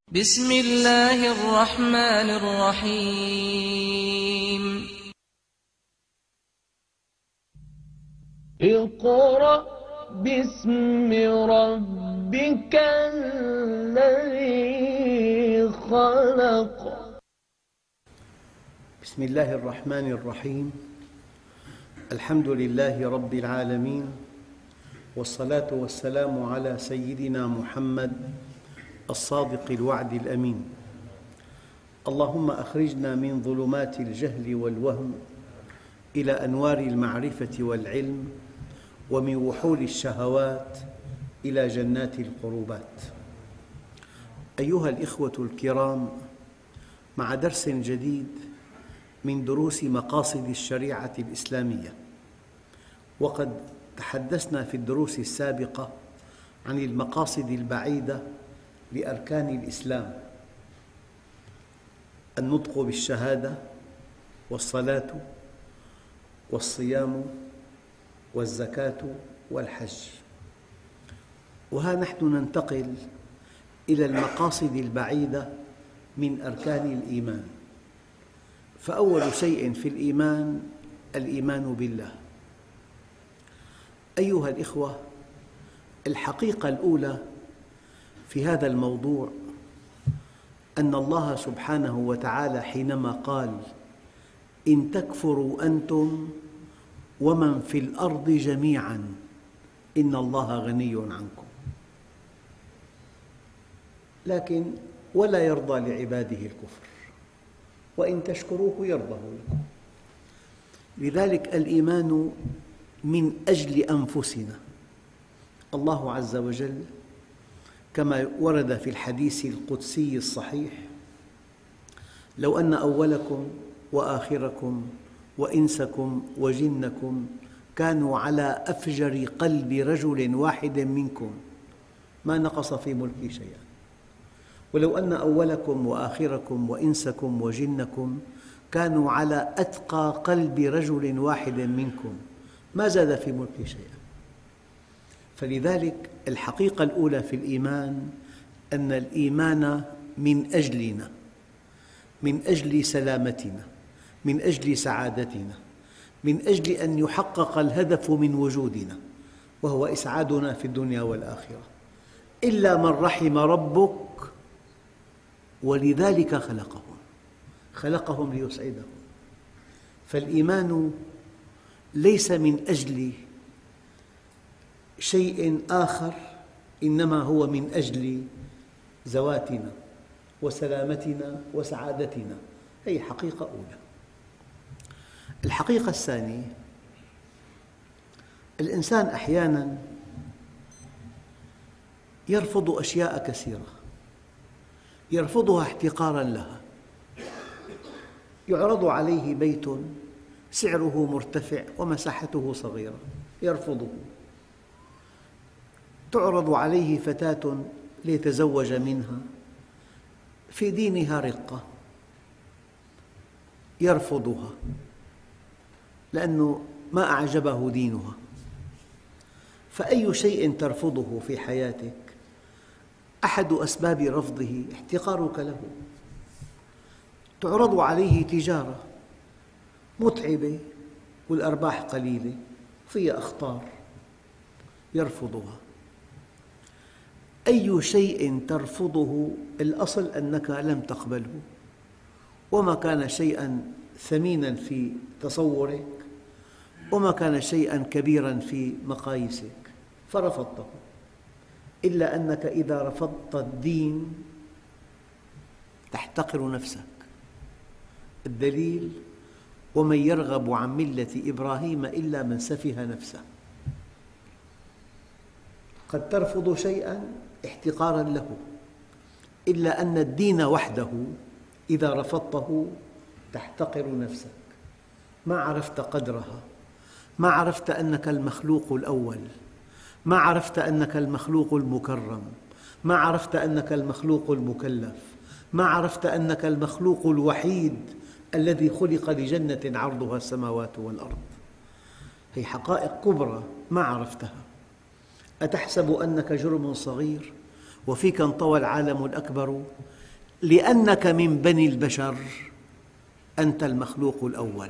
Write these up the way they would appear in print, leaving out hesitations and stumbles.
بسم الله الرحمن الرحيم. اقرأ باسم ربك الذي خلق. بسم الله الرحمن الرحيم. الحمد لله رب العالمين، والصلاة والسلام على سيدنا محمد الصادق الوعد الأمين. اللهم أخرجنا من ظلمات الجهل والوهم إلى أنوار المعرفة والعلم، ومن وحول الشهوات إلى جنات القربات. أيها الإخوة الكرام، مع درس جديد من دروس مقاصد الشريعة الإسلامية. وقد تحدثنا في الدروس السابقة عن المقاصد البعيدة لأركان الإسلام: النطق بالشهادة، والصلاة، والصيام، والزكاة، والحج. وها نحن ننتقل إلى المقاصد البعيدة من أركان الإيمان. فأول شيء في الإيمان الإيمان بالله. أيها الإخوة، الحقيقة الأولى في هذا الموضوع أن الله سبحانه وتعالى حينما قال: إن تكفروا أنتم ومن في الأرض جميعاً إن الله غني عنكم، لكن ولا يرضى لعباده الكفر، وإن تشكروه يرضه لكم. لذلك الإيمان من أجل أنفسنا. الله عز وجل كما ورد في الحديث القدسي الصحيح: لو أن أولكم وآخركم وإنسكم وجنكم كانوا على أفجر قلب رجل واحد منكم ما نقص في ملكي شيئا، ولو أن أولكم وآخركم وإنسكم وجنكم كانوا على أتقى قلب رجل واحد منكم ما زاد في ملكي شيئا. فلذلك الحقيقة الأولى في الإيمان أن الإيمان من أجلنا، من أجل سلامتنا، من أجل سعادتنا، من أجل أن يحقق الهدف من وجودنا، وهو إسعادنا في الدنيا والآخرة، إلا من رحم ربك، ولذلك خلقهم ليسعدهم. فالإيمان ليس من أجل شيء آخر، إنما هو من أجل ذواتنا وسلامتنا وسعادتنا. هذه حقيقة أولى. الحقيقة الثانية: الإنسان أحياناً يرفض أشياء كثيرة، يرفضها احتقاراً لها. يعرض عليه بيت سعره مرتفع ومساحته صغيرة، يرفضه. تعرض عليه فتاة ليتزوج منها، في دينها رقة، يرفضها لأنه ما أعجبه دينها. فأي شيء ترفضه في حياتك أحد أسباب رفضه احتقارك له. تعرض عليه تجارة متعبة والأرباح قليلة، فيها أخطار، يرفضها. أي شيء ترفضه الأصل أنك لم تقبله، وما كان شيئاً ثميناً في تصورك، وما كان شيئاً كبيراً في مقاييسك فرفضته. إلا أنك إذا رفضت الدين تحتقر نفسك. الدليل: ومن يرغب عن ملة إبراهيم إلا من سفه نفسه. قد ترفض شيئاً احتقاراً له، إلا أن الدين وحده إذا رفضته تحتقر نفسك. ما عرفت قدرها، ما عرفت أنك المخلوق الأول، ما عرفت أنك المخلوق المكرم، ما عرفت أنك المخلوق المكلف، ما عرفت أنك المخلوق الوحيد الذي خلق لجنة عرضها السماوات والأرض. هي حقائق كبرى ما عرفتها. أتحسب أنك جرم صغير وفيك انطوى العالم الأكبر؟ لأنك من بني البشر أنت المخلوق الأول.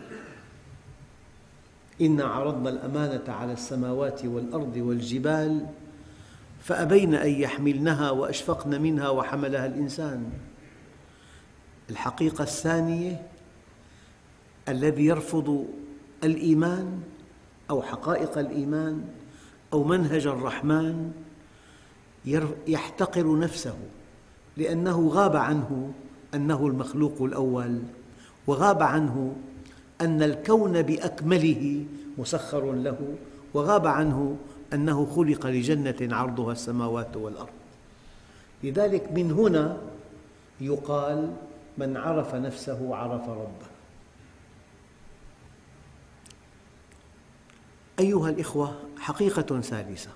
إنا عرضنا الأمانة على السماوات والأرض والجبال فأبين أن يحملنها وأشفقن منها وحملها الإنسان. الحقيقة الثانية: الذي يرفض الإيمان أو حقائق الإيمان أو منهج الرحمن يحتقر نفسه، لأنه غاب عنه أنه المخلوق الأول، وغاب عنه أن الكون بأكمله مسخر له، وغاب عنه أنه خلق لجنة عرضها السماوات والأرض. لذلك من هنا يقال: من عرف نفسه عرف ربه. أيها الإخوة، حقيقة ثالثة: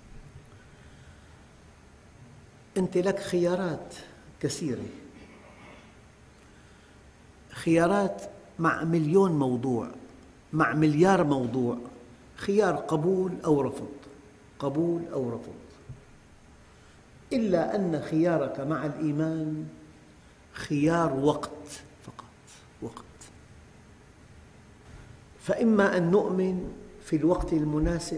أنت لك خيارات كثيرة، خيارات مع مليون موضوع، مع مليار موضوع، خيار قبول أو رفض، قبول أو رفض، إلا أن خيارك مع الإيمان خيار وقت فقط، وقت. فإما أن نؤمن في الوقت المناسب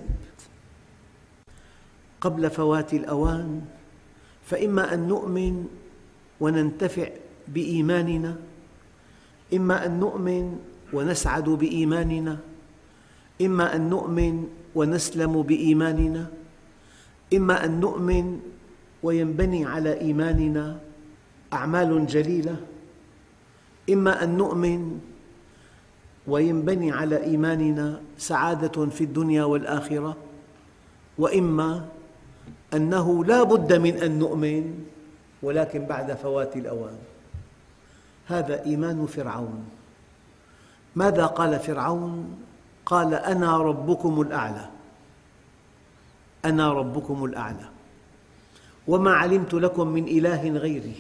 قبل فوات الأوان، فإما أن نؤمن وننتفع بإيماننا، إما أن نؤمن ونسعد بإيماننا، إما أن نؤمن ونسلم بإيماننا، إما أن نؤمن وينبني على إيماننا أعمال جليلة، إما أن نؤمن وينبني على إيماننا سعادة في الدنيا والآخرة، وإما أنه لا بد من أن نؤمن ولكن بعد فوات الأوان. هذا إيمان فرعون. ماذا قال فرعون؟ قال: أنا ربكم الأعلى، أنا ربكم الأعلى، وما علمت لكم من إله غيري.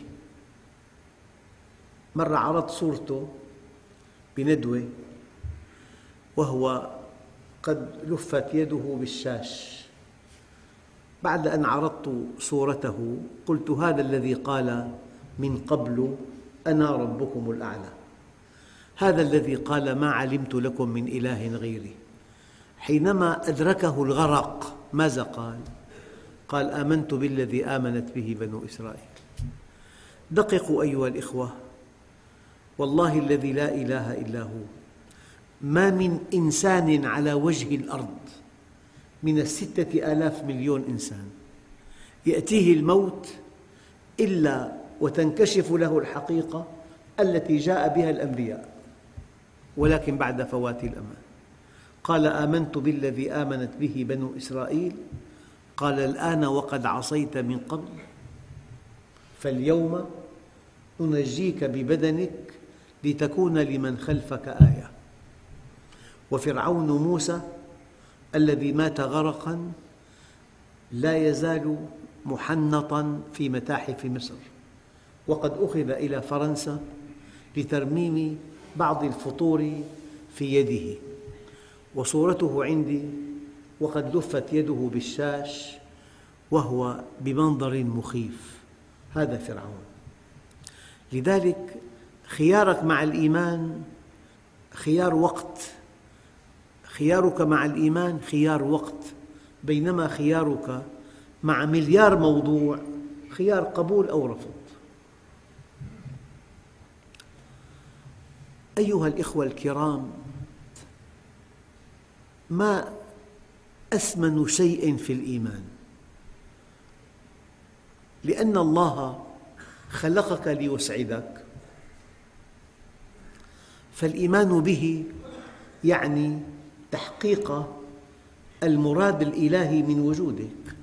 مرة عرضت صورته بندوة وهو قد لفت يده بالشاش. بعد أن عرضت صورته قلت: هذا الذي قال من قبل أنا ربكم الأعلى، هذا الذي قال ما علمت لكم من إله غيري، حينما أدركه الغرق ماذا قال؟ قال: آمنت بالذي آمنت به بنو إسرائيل. دققوا أيها الإخوة، والله الذي لا إله إلا هو، ما من إنسان على وجه الأرض من 6,000 مليون إنسان يأتيه الموت إلا وتنكشف له الحقيقة التي جاء بها الأنبياء، ولكن بعد فوات الأمان. قال: آمنت بالذي آمنت به بنو إسرائيل. قال: الآن وقد عصيت من قبل، فاليوم ننجيك ببدنك لتكون لمن خلفك آية. وفرعون موسى الذي مات غرقا لا يزال محنطا في متاحف مصر، وقد أخذ إلى فرنسا لترميم بعض الفطور في يده، وصورته عندي وقد لفت يده بالشاش وهو بمنظر مخيف. هذا فرعون. لذلك خيارك مع الإيمان خيار وقت، خيارك مع الإيمان خيار وقت، بينما خيارك مع مليار موضوع خيار قبول أو رفض. أيها الإخوة الكرام، ما أثمن شيء في الإيمان، لأن الله خلقك ليسعدك، فالإيمان به يعني تحقيق المراد الإلهي من وجودك،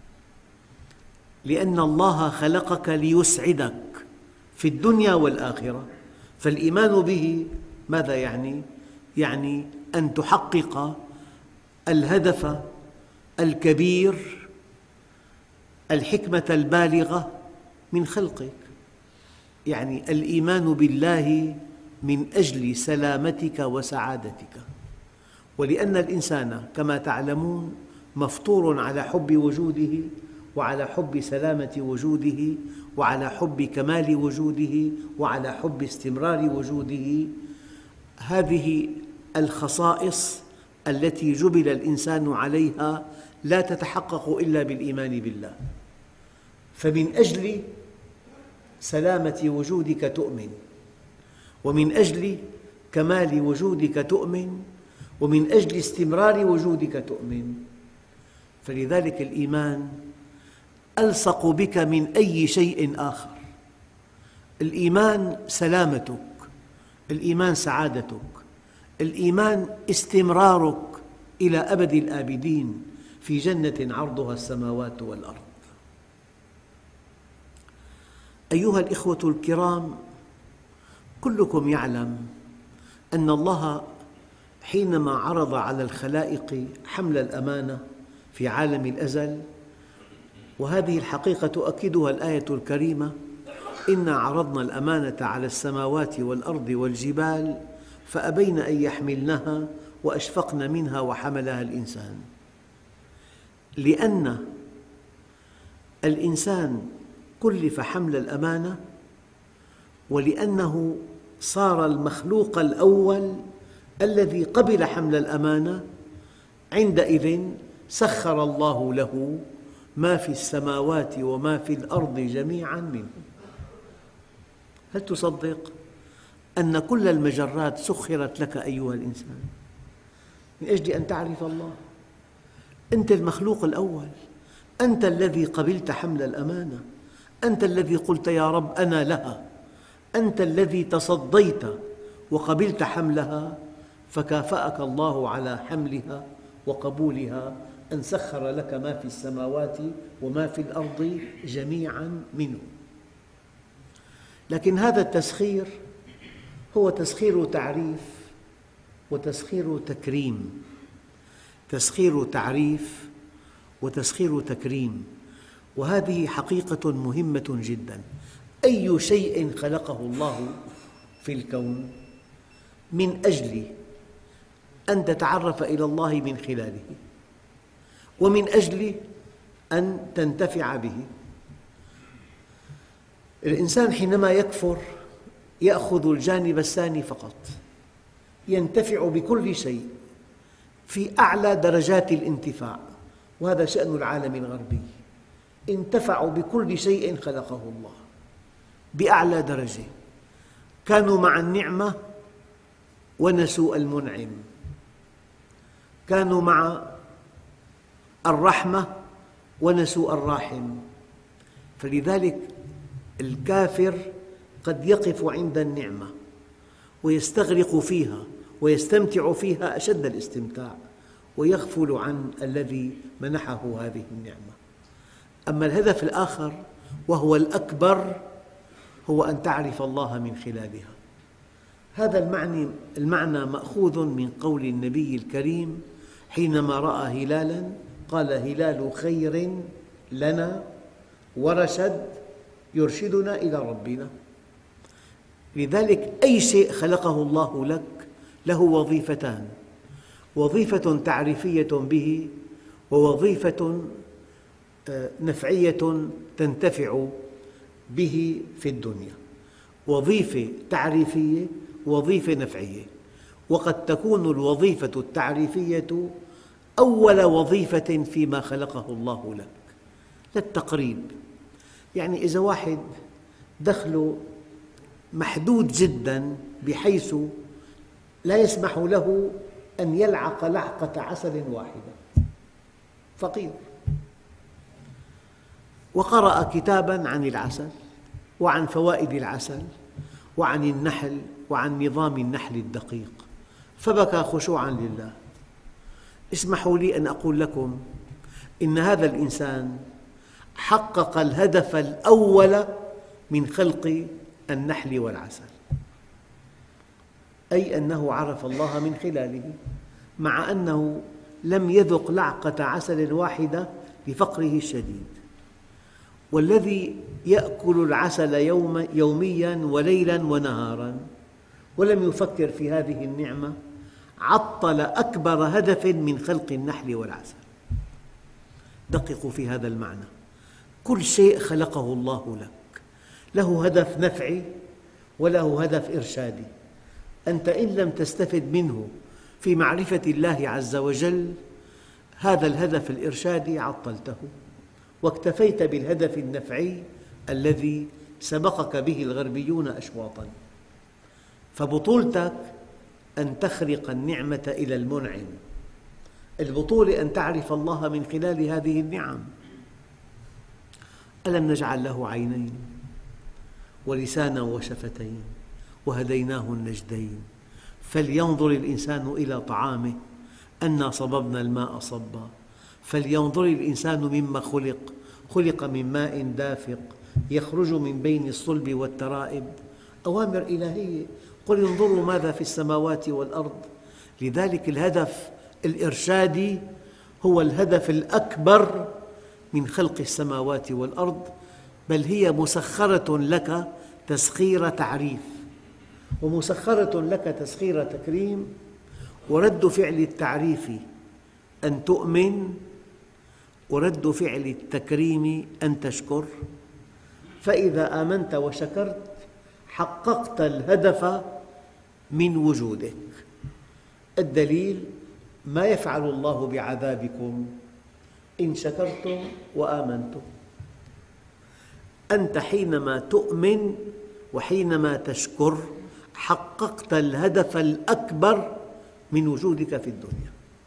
لأن الله خلقك ليسعدك في الدنيا والآخرة. فالإيمان به ماذا يعني؟ يعني أن تحقق الهدف الكبير، الحكمة البالغة من خلقك. يعني الإيمان بالله من أجل سلامتك وسعادتك. ولأن الإنسان كما تعلمون مفطور على حب وجوده وعلى حب سلامة وجوده وعلى حب كمال وجوده وعلى حب استمرار وجوده. هذه الخصائص التي جبل الإنسان عليها لا تتحقق إلا بالإيمان بالله. فمن أجل سلامة وجودك تؤمن، ومن أجل كمال وجودك تؤمن، ومن أجل استمرار وجودك تؤمن. فلذلك الإيمان ألصق بك من أي شيء آخر. الإيمان سلامتك، الإيمان سعادتك، الإيمان استمرارك إلى أبد الآبدين في جنة عرضها السماوات والأرض. أيها الإخوة الكرام، كلكم يعلم أن الله حينما عرض على الخلائق حمل الأمانة في عالم الأزل، وهذه الحقيقة تؤكدها الآية الكريمة: إنا عرضنا الأمانة على السماوات والأرض والجبال فأبين أن يحملنها وأشفقن منها وحملها الإنسان. لأن الإنسان كلف حمل الأمانة، ولأنه صار المخلوق الأول الذي قبل حمل الأمانة، عندئذ سخر الله له ما في السماوات وما في الأرض جميعاً منه. هل تصدق أن كل المجرات سخرت لك أيها الإنسان من أجل أن تعرف الله؟ أنت المخلوق الأول، أنت الذي قبلت حمل الأمانة، أنت الذي قلت يا رب أنا لها، أنت الذي تصديت وقبلت حملها، فكافأك الله على حملها وقبولها أن سخر لك ما في السماوات وما في الأرض جميعاً منه. لكن هذا التسخير هو تسخير تعريف وتسخير تكريم، تسخير تعريف وتسخير تكريم، وهذه حقيقة مهمة جداً. أي شيء خلقه الله في الكون من أجل أن تتعرف إلى الله من خلاله، ومن أجل أن تنتفع به. الإنسان حينما يكفر يأخذ الجانب الثاني فقط، ينتفع بكل شيء في أعلى درجات الانتفاع، وهذا شأن العالم الغربي. انتفعوا بكل شيء خلقه الله بأعلى درجة، كانوا مع النعمة ونسوا المنعم، كانوا مع الرحمة ونسوا الراحم. فلذلك الكافر قد يقف عند النعمة ويستغرق فيها ويستمتع فيها أشد الاستمتاع، ويغفل عن الذي منحه هذه النعمة. أما الهدف الآخر وهو الأكبر هو أن تعرف الله من خلالها. هذا المعنى مأخوذ من قول النبي الكريم حينما رأى هلالاً قال: هلال خير لنا ورشد يرشدنا إلى ربنا. لذلك أي شيء خلقه الله لك له وظيفتان: وظيفة تعريفية به، ووظيفة نفعية تنتفع به في الدنيا. وظيفة تعريفية ووظيفة نفعية، وقد تكون الوظيفة التعريفية أول وظيفة فيما خلقه الله لك. للتقريب، يعني إذا واحد دخله محدود جداً بحيث لا يسمح له أن يلعق لعقة عسل واحدة، فقير، وقرأ كتاباً عن العسل وعن فوائد العسل وعن النحل وعن نظام النحل الدقيق، فبكى خشوعاً لله. اسمحوا لي أن أقول لكم إن هذا الإنسان حقق الهدف الأول من خلق النحل والعسل، أي أنه عرف الله من خلاله، مع أنه لم يذق لعقة عسل واحدة لفقره الشديد. والذي يأكل العسل يومياً وليلاً ونهاراً ولم يفكر في هذه النعمة عطل أكبر هدف من خلق النحل والعسل. دققوا في هذا المعنى: كل شيء خلقه الله لك له هدف نفعي وله هدف إرشادي. أنت إن لم تستفد منه في معرفة الله عز وجل، هذا الهدف الإرشادي عطلته واكتفيت بالهدف النفعي الذي سبقك به الغربيون أشواطاً. فبطولتك أن تخرق النعمة إلى المنعم، البطولة أن تعرف الله من خلال هذه النعم. ألم نجعل له عينين ولسانا وشفتين وهديناه النجدين فلينظر الإنسان إلى طعامه أنا صببنا الماء صبا فلينظر الإنسان مما خلق، خلق من ماء دافق يخرج من بين الصلب والترائب. أوامر إلهية، قل انظروا ماذا في السماوات والأرض. لذلك الهدف الإرشادي هو الهدف الأكبر من خلق السماوات والأرض، بل هي مسخرة لك تسخير تعريف، ومسخرة لك تسخير تكريم. ورد فعل التعريف أن تؤمن، ورد فعل التكريم أن تشكر. فإذا آمنت وشكرت حققت الهدف من وجودك. الدليل ما يفعل الله بعذابكم إن شكرتم وآمنتم. أنت حينما تؤمن وحينما تشكر حققت الهدف الأكبر من وجودك في الدنيا.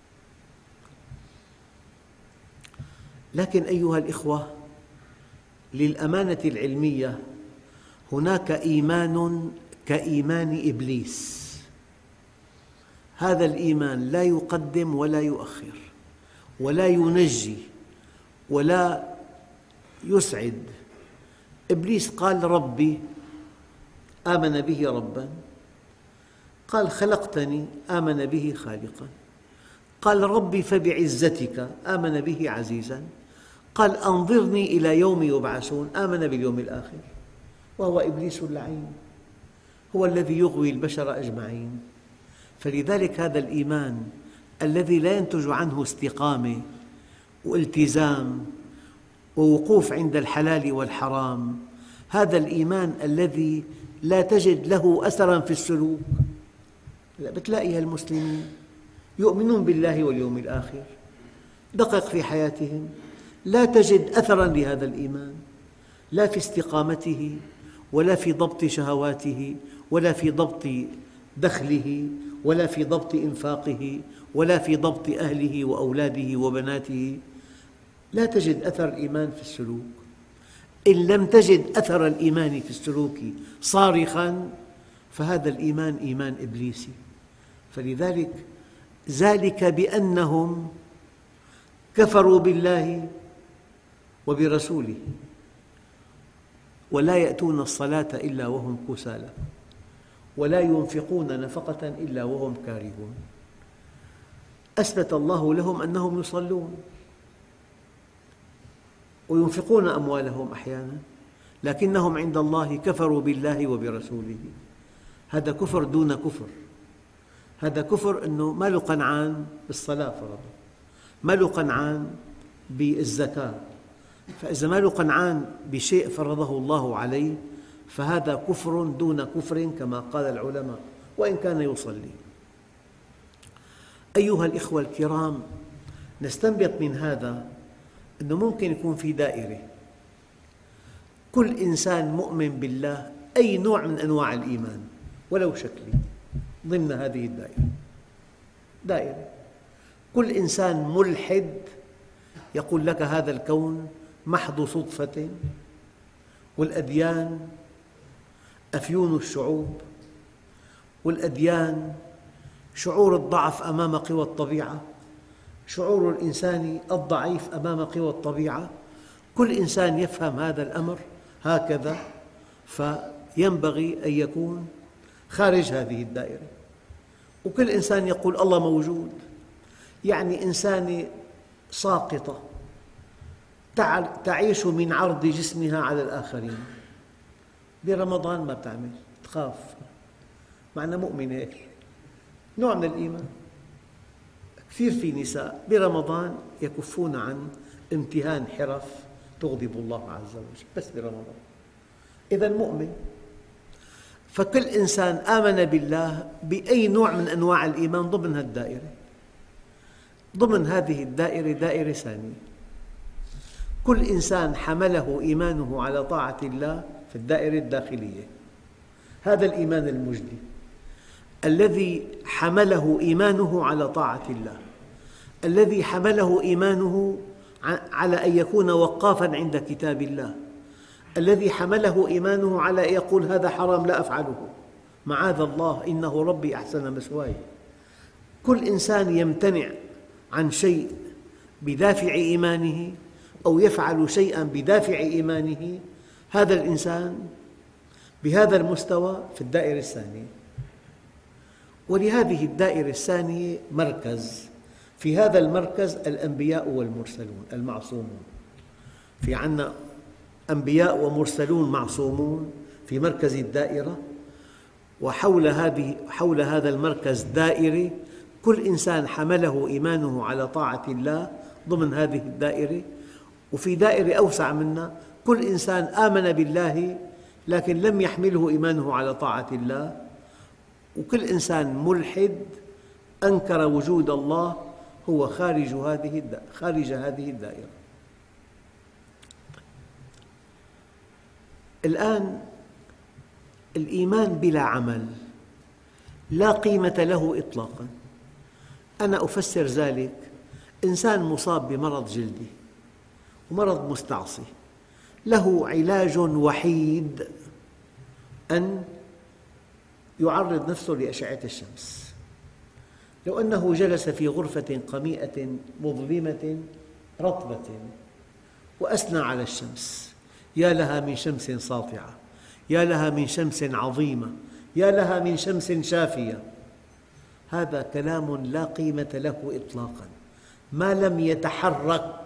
لكن أيها الإخوة، للأمانة العلمية هناك إيمان كإيمان إبليس. هذا الإيمان لا يقدم ولا يؤخر ولا ينجي ولا يسعد. إبليس قال ربي، آمن به رباً، قال خلقتني، آمن به خالقاً، قال ربي فبعزتك، آمن به عزيزاً، قال أنظرني إلى يوم يبعثون، آمن باليوم الآخر. وهو إبليس اللعين، هو الذي يغوي البشر أجمعين. فلذلك هذا الإيمان الذي لا ينتج عنه استقامة والتزام ووقوف عند الحلال والحرام، هذا الإيمان الذي لا تجد له أثراً في السلوك. بتلاقي المسلمين يؤمنون بالله واليوم الآخر، دقق في حياتهم لا تجد أثراً لهذا الإيمان، لا في استقامته ولا في ضبط شهواته ولا في ضبط دخله ولا في ضبط إنفاقه ولا في ضبط أهله وأولاده وبناته. لا تجد أثر الإيمان في السلوك. إن لم تجد أثر الإيمان في السلوك صارخاً فهذا الإيمان إيمان إبليسي. فلذلك ذلك بأنهم كفروا بالله وبرسوله ولا يأتون الصلاة إلا وهم كسالى ولا ينفقون نفقة إلا وهم كارهون. أثبت الله لهم أنهم يصلون وينفقون أموالهم أحياناً، لكنهم عند الله كفروا بالله وبرسوله. هذا كفر دون كفر. هذا كفر أنه ما له قنعان بالصلاة فرضا، ما له قنعان بالزكاة. فإذا ما له قنعان بشيء فرضه الله عليه فهذا كفر دون كفر كما قال العلماء، وإن كان يصلي. أيها الإخوة الكرام، نستنبط من هذا أنه ممكن يكون في دائرة، كل إنسان مؤمن بالله أي نوع من أنواع الإيمان ولو شكلي ضمن هذه دائرة. كل إنسان ملحد يقول لك هذا الكون محض صدفة والأديان أفيون الشعوب، والأديان شعور الضعف أمام قوى الطبيعة، شعور الإنسان الضعيف أمام قوى الطبيعة. كل إنسان يفهم هذا الأمر هكذا، فينبغي أن يكون خارج هذه الدائرة. وكل إنسان يقول الله موجود، يعني إنسانة ساقطة تعيش من عرض جسمها على الآخرين. برمضان ما بتعمل، تخاف، معنى مؤمنة، نوع من الإيمان. كثير في نساء برمضان يكفون عن امتهان حرف تغضب الله عز وجل، بس برمضان. إذا مؤمن. فكل إنسان آمن بالله بأي نوع من أنواع الإيمان ضمن الدائرة. ضمن هذه الدائرة دائرة ثانية، كل إنسان حمله إيمانه على طاعة الله في الدائرة الداخلية. هذا الإيمان المجدي الذي حمله إيمانه على طاعة الله، الذي حمله إيمانه على أن يكون وقافاً عند كتاب الله، الذي حمله إيمانه على أن يقول هذا حرام لا أفعله، معاذ الله إنه ربي أحسن مثواي. كل إنسان يمتنع عن شيء بدافع إيمانه أو يفعل شيئاً بدافع إيمانه، هذا الإنسان بهذا المستوى في الدائرة الثانية. ولهذه الدائرة الثانية مركز، في هذا المركز الأنبياء والمرسلون المعصومون. في عندنا أنبياء ومرسلون معصومون في مركز الدائرة، وحول هذا المركز دائرة كل إنسان حمله إيمانه على طاعة الله ضمن هذه الدائرة. وفي دائرة أوسع منها كل إنسان آمن بالله لكن لم يحمله إيمانه على طاعة الله، وكل إنسان ملحد أنكر وجود الله هو خارج هذه الدائرة. الآن الإيمان بلا عمل لا قيمة له إطلاقاً. أنا أفسر ذلك: إنسان مصاب بمرض جلدي ومرض مستعصي، له علاج وحيد أن يعرض نفسه لأشعة الشمس. لو أنه جلس في غرفة قميئة مظلمة رطبة وأثنى على الشمس، يا لها من شمس ساطعة، يا لها من شمس عظيمة، يا لها من شمس شافية، هذا كلام لا قيمة له إطلاقاً. ما لم يتحرك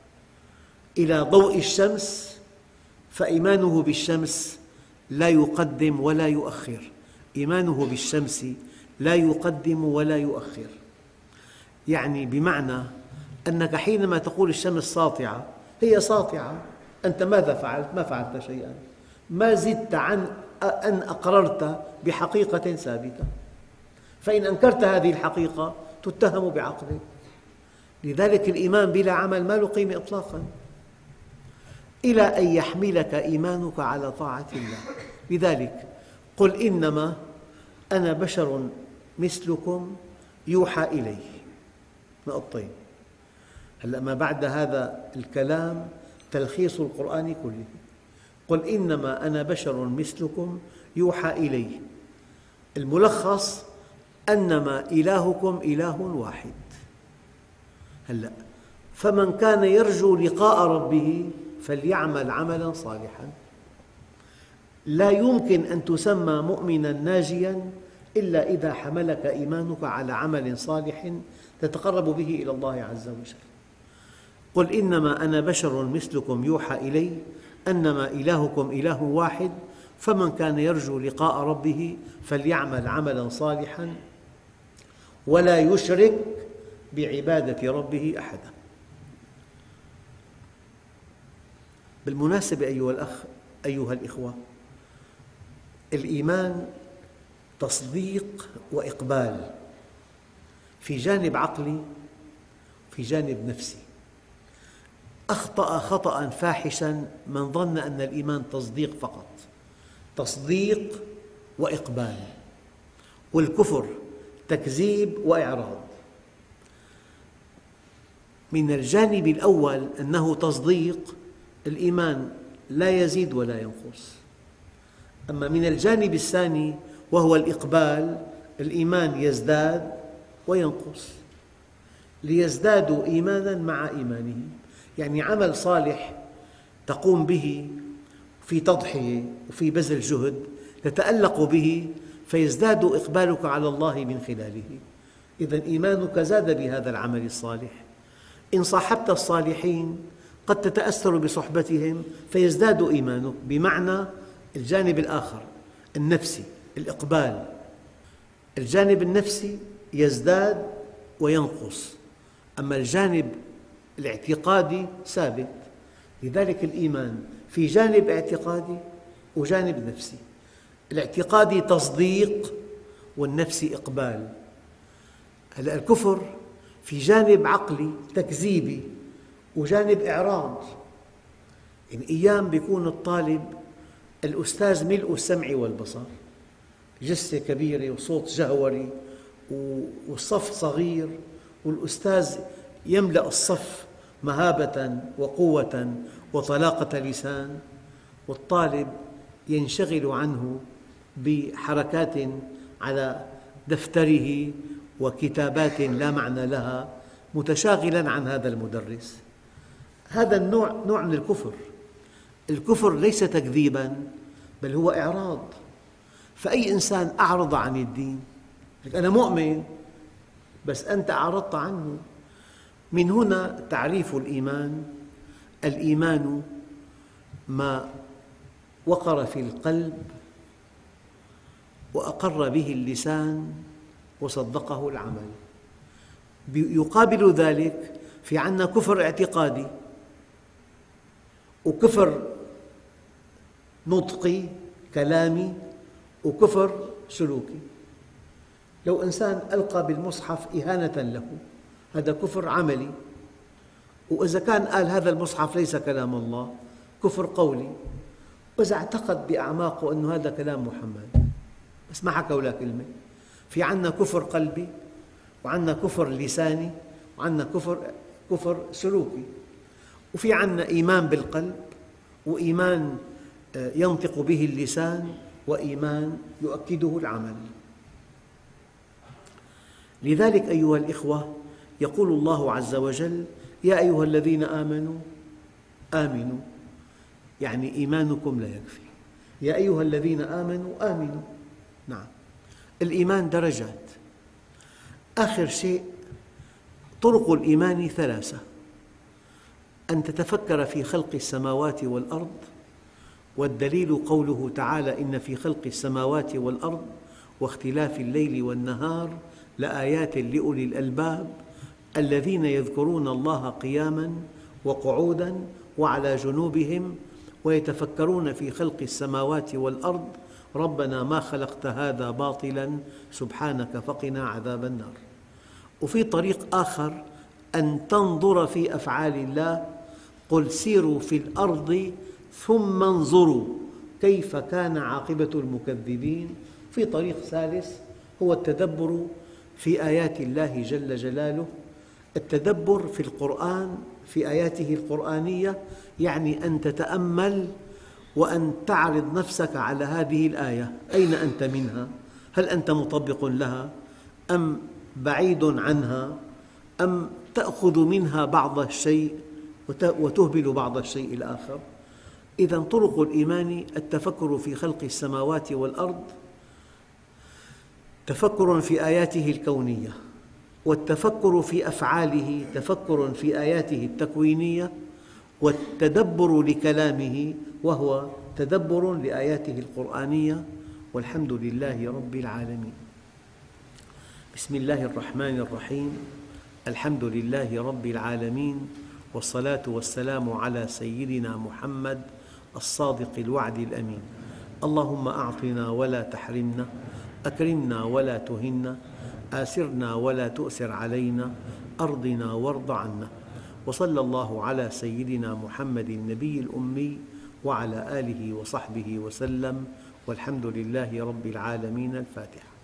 إلى ضوء الشمس فإيمانه بالشمس لا يقدم ولا يؤخر، إيمانه بالشمس لا يقدم ولا يؤخر. يعني بمعنى أنك حينما تقول الشمس ساطعة هي ساطعة، أنت ماذا فعلت؟ ما فعلت شيئاً، ما زدت عن أن أقررت بحقيقة ثابتة، فإن أنكرت هذه الحقيقة تتهم بعقلك. لذلك الإيمان بلا عمل ما له قيمة إطلاقاً، إلى أن يحملك إيمانك على طاعة الله. لذلك قل إنما أنا بشر مثلكم يوحى إلي. نقطتين. هلأ ما بعد هذا الكلام تلخيص القرآن كله. قل إنما أنا بشر مثلكم يوحى إلي، الملخص أنما إلهكم إله واحد. هلأ فمن كان يرجو لقاء ربه فليعمل عملاً صالحاً. لا يمكن أن تسمى مؤمناً ناجياً إلا إذا حملك إيمانك على عمل صالح تتقرب به إلى الله عز وجل. قل إنما أنا بشر مثلكم يوحى إلي أنما إلهكم إله واحد، فمن كان يرجو لقاء ربه فليعمل عملاً صالحاً ولا يشرك بعبادة ربه أحداً. بالمناسبة أيها الأخ، أيها الإخوة، الإيمان تصديق وإقبال، في جانب عقلي في جانب نفسي. أخطأ خطأ فاحشا من ظن أن الإيمان تصديق فقط، تصديق وإقبال، والكفر تكذيب وإعراض. من الجانب الأول أنه تصديق، الإيمان لا يزيد ولا ينقص. أما من الجانب الثاني وهو الإقبال، الإيمان يزداد وينقص. ليزدادوا إيماناً مع إيمانهم، يعني عمل صالح تقوم به في تضحية وفي بذل جهد تتألق به فيزداد إقبالك على الله من خلاله. إذن إيمانك زاد بهذا العمل الصالح. إن صاحبت الصالحين قد تتأثر بصحبتهم فيزداد إيمانك، بمعنى الجانب الآخر النفسي الإقبال، الجانب النفسي يزداد وينقص، أما الجانب الاعتقادي ثابت. لذلك الإيمان في جانب اعتقادي وجانب نفسي. الاعتقادي تصديق والنفسي إقبال. هلأ الكفر في جانب عقلي تكذيبي وجانب إعراض. يعني أيام بيكون الطالب الأستاذ ملء السمع والبصر، جثة كبيرة وصوت جهوري والصف صغير، والأستاذ يملأ الصف مهابة وقوة وطلاقة لسان، والطالب ينشغل عنه بحركات على دفتره وكتابات لا معنى لها، متشاغلا عن هذا المدرس. هذا النوع نوع من الكفر. الكفر ليس تكذيبا بل هو إعراض. فأي إنسان أعرض عن الدين، أنا مؤمن بس أنت أعرضت عنه. من هنا تعريف الإيمان: الإيمان ما وقر في القلب وأقر به اللسان وصدقه العمل. يقابل ذلك في عندنا كفر اعتقادي وكفر نطقي كلامي وكفر سلوكي. لو إنسان ألقى بالمصحف إهانة له، هذا كفر عملي. وإذا كان قال هذا المصحف ليس كلام الله، كفر قولي. وإذا اعتقد بأعماقه أن هذا كلام محمد بس ما حكى ولا كلمة. في عندنا كفر قلبي، وعندنا كفر لساني، وعندنا كفر سلوكي. وفي عندنا إيمان بالقلب، وإيمان ينطق به اللسان، وإيمان يؤكده العمل. لذلك أيها الإخوة، يقول الله عز وجل: يا أيها الذين آمنوا آمنوا، يعني إيمانكم لا يكفي. يا أيها الذين آمنوا آمنوا. نعم، الإيمان درجات. آخر شيء طرق الإيمان ثلاثة: أن تتفكر في خلق السماوات والأرض، والدليل قوله تعالى: إن في خلق السماوات والأرض واختلاف الليل والنهار لآيات لأولي الألباب الذين يذكرون الله قياماً وقعوداً وعلى جنوبهم ويتفكرون في خلق السماوات والأرض ربنا ما خلقت هذا باطلاً سبحانك فقنا عذاب النار. وفي طريق آخر: أن تنظر في أفعال الله، قل سيروا في الأرض ثم انظروا كيف كان عاقبة المكذبين. في طريق ثالث هو التدبر في آيات الله جل جلاله. التدبر في القرآن، في آياته القرآنية، يعني أن تتأمل وأن تعرض نفسك على هذه الآية. أين أنت منها؟ هل أنت مطبق لها أم بعيد عنها، أم تأخذ منها بعض الشيء وتهمل بعض الشيء الآخر؟ إذن طرق الإيمان: التفكر في خلق السماوات والأرض، تفكر في آياته الكونية، والتفكر في أفعاله، تفكر في آياته التكوينية، والتدبر لكلامه وهو تدبر لآياته القرآنية. والحمد لله رب العالمين. بسم الله الرحمن الرحيم. الحمد لله رب العالمين، والصلاة والسلام على سيدنا محمد الصادق الوعد الأمين. اللهم أعطنا ولا تحرمنا، أكرمنا ولا تهنا، آسرنا ولا تؤسر علينا، أرضنا وارض عنا. وصلى الله على سيدنا محمد النبي الأمي وعلى آله وصحبه وسلم، والحمد لله رب العالمين. الفاتحة.